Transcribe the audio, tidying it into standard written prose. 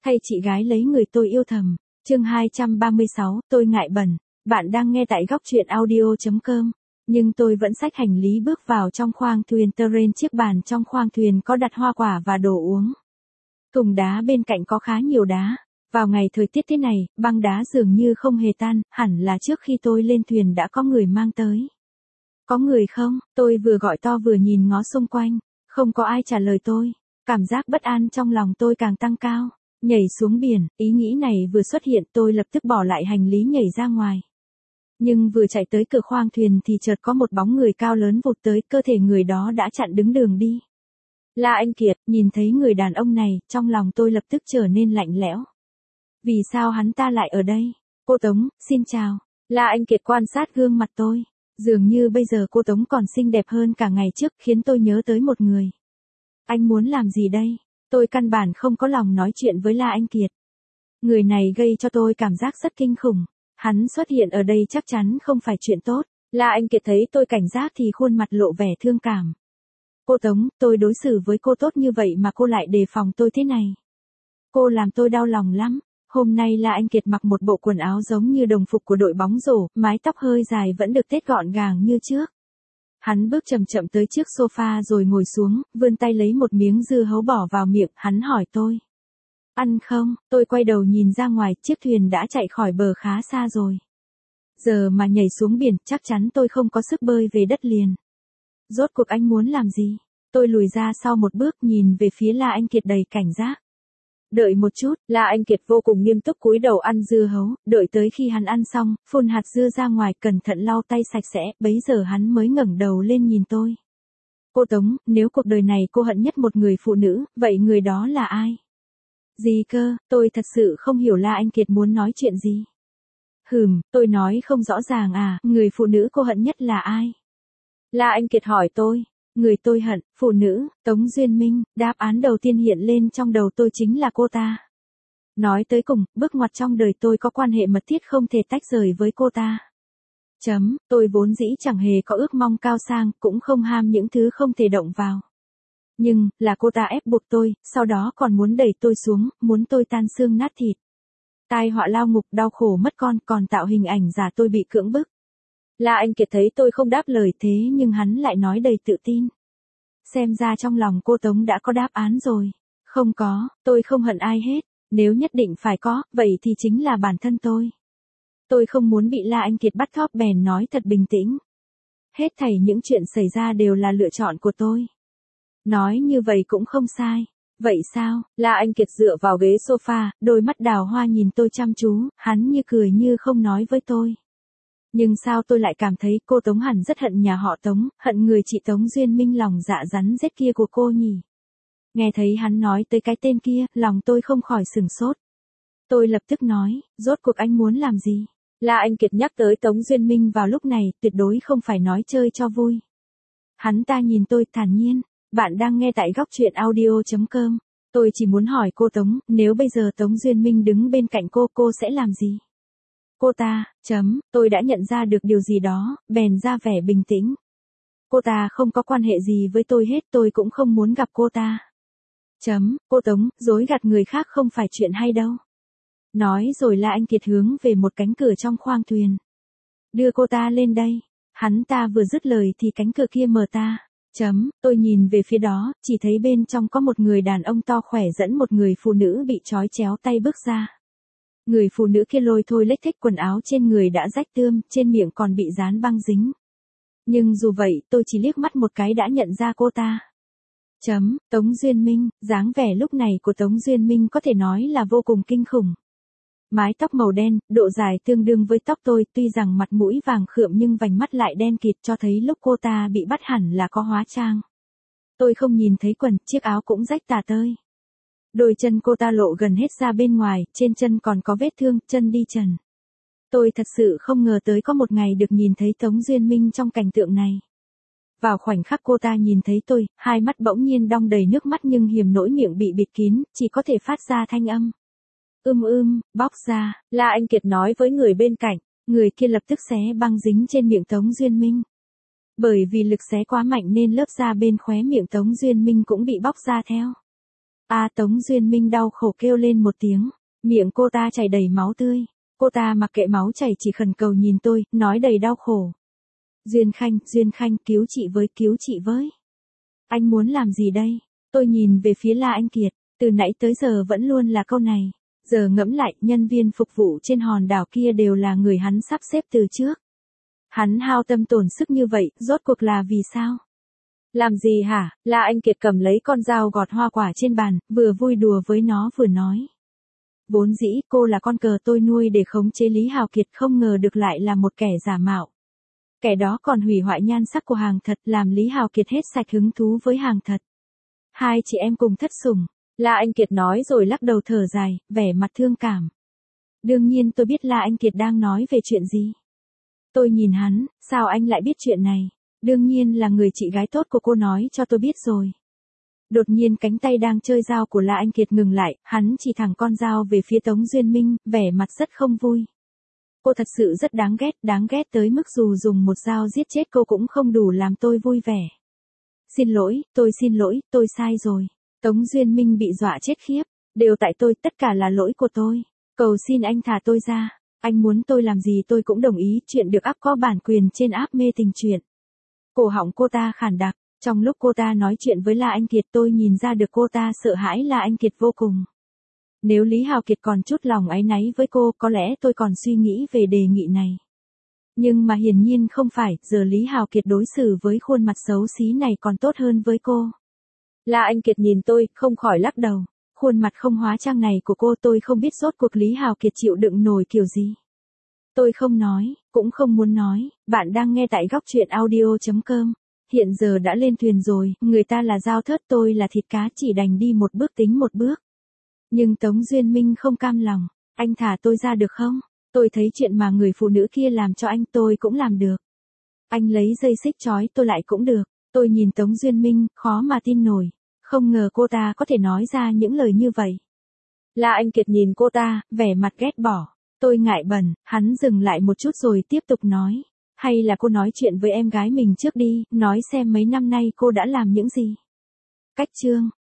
Thay chị gái lấy người tôi yêu thầm. Chương 236, tôi ngại bẩn. Bạn đang nghe tại góc truyện audio.com. Nhưng tôi vẫn xách hành lý bước vào trong khoang thuyền Terrain. Chiếc bàn trong khoang thuyền có đặt hoa quả và đồ uống. Thùng đá bên cạnh có khá nhiều đá. Vào ngày thời tiết thế này, băng đá dường như không hề tan, hẳn là trước khi tôi lên thuyền đã có người mang tới. Có người không? Tôi vừa gọi to vừa nhìn ngó xung quanh. Không có ai trả lời tôi. Cảm giác bất an trong lòng tôi càng tăng cao. Nhảy xuống biển, ý nghĩ này vừa xuất hiện tôi lập tức bỏ lại hành lý nhảy ra ngoài. Nhưng vừa chạy tới cửa khoang thuyền thì chợt có một bóng người cao lớn vụt tới, cơ thể người đó đã chặn đứng đường đi. La Anh Kiệt, nhìn thấy người đàn ông này, trong lòng tôi lập tức trở nên lạnh lẽo. Vì sao hắn ta lại ở đây? Cô Tống, xin chào. La Anh Kiệt quan sát gương mặt tôi. Dường như bây giờ cô Tống còn xinh đẹp hơn cả ngày trước, khiến tôi nhớ tới một người. Anh muốn làm gì đây? Tôi căn bản không có lòng nói chuyện với La Anh Kiệt. Người này gây cho tôi cảm giác rất kinh khủng. Hắn xuất hiện ở đây chắc chắn không phải chuyện tốt. La Anh Kiệt thấy tôi cảnh giác thì khuôn mặt lộ vẻ thương cảm. Cô Tống, tôi đối xử với cô tốt như vậy mà cô lại đề phòng tôi thế này. Cô làm tôi đau lòng lắm. Hôm nay La Anh Kiệt mặc một bộ quần áo giống như đồng phục của đội bóng rổ, mái tóc hơi dài vẫn được tết gọn gàng như trước. Hắn bước chậm chậm tới chiếc sofa rồi ngồi xuống, vươn tay lấy một miếng dưa hấu bỏ vào miệng, hắn hỏi tôi. Ăn không? Tôi quay đầu nhìn ra ngoài, chiếc thuyền đã chạy khỏi bờ khá xa rồi. Giờ mà nhảy xuống biển, chắc chắn tôi không có sức bơi về đất liền. Rốt cuộc anh muốn làm gì? Tôi lùi ra sau một bước nhìn về phía La Anh Kiệt đầy cảnh giác. Đợi một chút, La Anh Kiệt vô cùng nghiêm túc cúi đầu ăn dưa hấu, đợi tới khi hắn ăn xong, phun hạt dưa ra ngoài cẩn thận lau tay sạch sẽ, bấy giờ hắn mới ngẩng đầu lên nhìn tôi. Cô Tống, nếu cuộc đời này cô hận nhất một người phụ nữ, vậy người đó là ai? Gì cơ, tôi thật sự không hiểu La Anh Kiệt muốn nói chuyện gì. Tôi nói không rõ ràng à, người phụ nữ cô hận nhất là ai? La Anh Kiệt hỏi tôi. Người tôi hận, phụ nữ, Tống Duyên Minh, đáp án đầu tiên hiện lên trong đầu tôi chính là cô ta. Nói tới cùng, bước ngoặt trong đời tôi có quan hệ mật thiết không thể tách rời với cô ta. Tôi vốn dĩ chẳng hề có ước mong cao sang, cũng không ham những thứ không thể động vào. Nhưng, là cô ta ép buộc tôi, sau đó còn muốn đẩy tôi xuống, muốn tôi tan xương nát thịt. Tai họa lao ngục, đau khổ mất con, còn tạo hình ảnh giả tôi bị cưỡng bức. La Anh Kiệt thấy tôi không đáp lời thế nhưng hắn lại nói đầy tự tin. Xem ra trong lòng cô Tống đã có đáp án rồi. Không có, tôi không hận ai hết. Nếu nhất định phải có, vậy thì chính là bản thân tôi. Tôi không muốn bị La Anh Kiệt bắt cóc bèn nói thật bình tĩnh. Hết thảy những chuyện xảy ra đều là lựa chọn của tôi. Nói như vậy cũng không sai. Vậy sao? La Anh Kiệt dựa vào ghế sofa, đôi mắt đào hoa nhìn tôi chăm chú, hắn như cười như không nói với tôi. Nhưng sao tôi lại cảm thấy cô Tống hẳn rất hận nhà họ Tống, hận người chị Tống Duyên Minh lòng dạ rắn rết kia của cô nhỉ? Nghe thấy hắn nói tới cái tên kia, lòng tôi không khỏi sửng sốt. Tôi lập tức nói, rốt cuộc anh muốn làm gì? La Anh Kiệt nhắc tới Tống Duyên Minh vào lúc này, tuyệt đối không phải nói chơi cho vui. Hắn ta nhìn tôi thản nhiên, bạn đang nghe tại góc truyện audio.com. Tôi chỉ muốn hỏi cô Tống, nếu bây giờ Tống Duyên Minh đứng bên cạnh cô sẽ làm gì? Cô ta, tôi đã nhận ra được điều gì đó, bèn ra vẻ bình tĩnh. Cô ta không có quan hệ gì với tôi hết, tôi cũng không muốn gặp cô ta. Cô Tống, dối gạt người khác không phải chuyện hay đâu. Nói rồi La Anh Kiệt hướng về một cánh cửa trong khoang thuyền. Đưa cô ta lên đây. Hắn ta vừa dứt lời thì cánh cửa kia mở ta. Tôi nhìn về phía đó, chỉ thấy bên trong có một người đàn ông to khỏe dẫn một người phụ nữ bị trói chéo tay bước ra. Người phụ nữ kia lôi thôi lếch thếch quần áo trên người đã rách tươm, trên miệng còn bị dán băng dính. Nhưng dù vậy, tôi chỉ liếc mắt một cái đã nhận ra cô ta. Tống Duyên Minh, dáng vẻ lúc này của Tống Duyên Minh có thể nói là vô cùng kinh khủng. Mái tóc màu đen, độ dài tương đương với tóc tôi, tuy rằng mặt mũi vàng khượm nhưng vành mắt lại đen kịt cho thấy lúc cô ta bị bắt hẳn là có hóa trang. Tôi không nhìn thấy quần, chiếc áo cũng rách tả tơi. Đôi chân cô ta lộ gần hết ra bên ngoài, trên chân còn có vết thương, chân đi trần. Tôi thật sự không ngờ tới có một ngày được nhìn thấy Tống Duyên Minh trong cảnh tượng này. Vào khoảnh khắc cô ta nhìn thấy tôi, hai mắt bỗng nhiên đong đầy nước mắt nhưng hiềm nỗi miệng bị bịt kín, chỉ có thể phát ra thanh âm. Bóc ra, La Anh Kiệt nói với người bên cạnh, người kia lập tức xé băng dính trên miệng Tống Duyên Minh. Bởi vì lực xé quá mạnh nên lớp da bên khóe miệng Tống Duyên Minh cũng bị bóc ra theo. Tống Duyên Minh đau khổ kêu lên một tiếng, miệng cô ta chảy đầy máu tươi. Cô ta mặc kệ máu chảy chỉ khẩn cầu nhìn tôi, nói đầy đau khổ. Duyên Khanh, cứu chị với. Anh muốn làm gì đây? Tôi nhìn về phía La Anh Kiệt, từ nãy tới giờ vẫn luôn là câu này. Giờ ngẫm lại, nhân viên phục vụ trên hòn đảo kia đều là người hắn sắp xếp từ trước. Hắn hao tâm tổn sức như vậy, rốt cuộc là vì sao? Làm gì hả? La Anh Kiệt cầm lấy con dao gọt hoa quả trên bàn, vừa vui đùa với nó vừa nói. Vốn dĩ cô là con cờ tôi nuôi để khống chế Lý Hào Kiệt, không ngờ được lại là một kẻ giả mạo. Kẻ đó còn hủy hoại nhan sắc của hàng thật, làm Lý Hào Kiệt hết sạch hứng thú với hàng thật. Hai chị em cùng thất sủng. La Anh Kiệt nói rồi lắc đầu thở dài, vẻ mặt thương cảm. Đương nhiên tôi biết La Anh Kiệt đang nói về chuyện gì. Tôi nhìn hắn, sao anh lại biết chuyện này? Đương nhiên là người chị gái tốt của cô nói cho tôi biết rồi. Đột nhiên cánh tay đang chơi dao của La Anh Kiệt ngừng lại, hắn chỉ thẳng con dao về phía Tống Duyên Minh, vẻ mặt rất không vui. Cô thật sự rất đáng ghét tới mức dù dùng một dao giết chết cô cũng không đủ làm tôi vui vẻ. Xin lỗi, tôi sai rồi. Tống Duyên Minh bị dọa chết khiếp. Đều tại tôi, tất cả là lỗi của tôi. Cầu xin anh thả tôi ra. Anh muốn tôi làm gì tôi cũng đồng ý, chuyện được up có bản quyền trên app mê tình truyện. Cổ họng cô ta khản đặc. Trong lúc cô ta nói chuyện với La Anh Kiệt tôi nhìn ra được cô ta sợ hãi La Anh Kiệt vô cùng. Nếu Lý Hào Kiệt còn chút lòng áy náy với cô, có lẽ tôi còn suy nghĩ về đề nghị này. Nhưng mà hiển nhiên không phải, giờ Lý Hào Kiệt đối xử với khuôn mặt xấu xí này còn tốt hơn với cô. La Anh Kiệt nhìn tôi, không khỏi lắc đầu. Khuôn mặt không hóa trang này của cô tôi không biết rốt cuộc Lý Hào Kiệt chịu đựng nổi kiểu gì. Tôi không nói, cũng không muốn nói. Bạn đang nghe tại góc truyện audio.com. Hiện giờ đã lên thuyền rồi, người ta là dao thớt, tôi là thịt cá, chỉ đành đi một bước tính một bước. Nhưng Tống Duyên Minh không cam lòng. Anh thả tôi ra được không? Tôi thấy chuyện mà người phụ nữ kia làm cho anh tôi cũng làm được. Anh lấy dây xích trói tôi lại cũng được. Tôi nhìn Tống Duyên Minh, khó mà tin nổi. Không ngờ cô ta có thể nói ra những lời như vậy. La Anh Kiệt nhìn cô ta, vẻ mặt ghét bỏ. Tôi ngại bẩn, hắn dừng lại một chút rồi tiếp tục nói. Hay là cô nói chuyện với em gái mình trước đi, nói xem mấy năm nay cô đã làm những gì. Cách chương.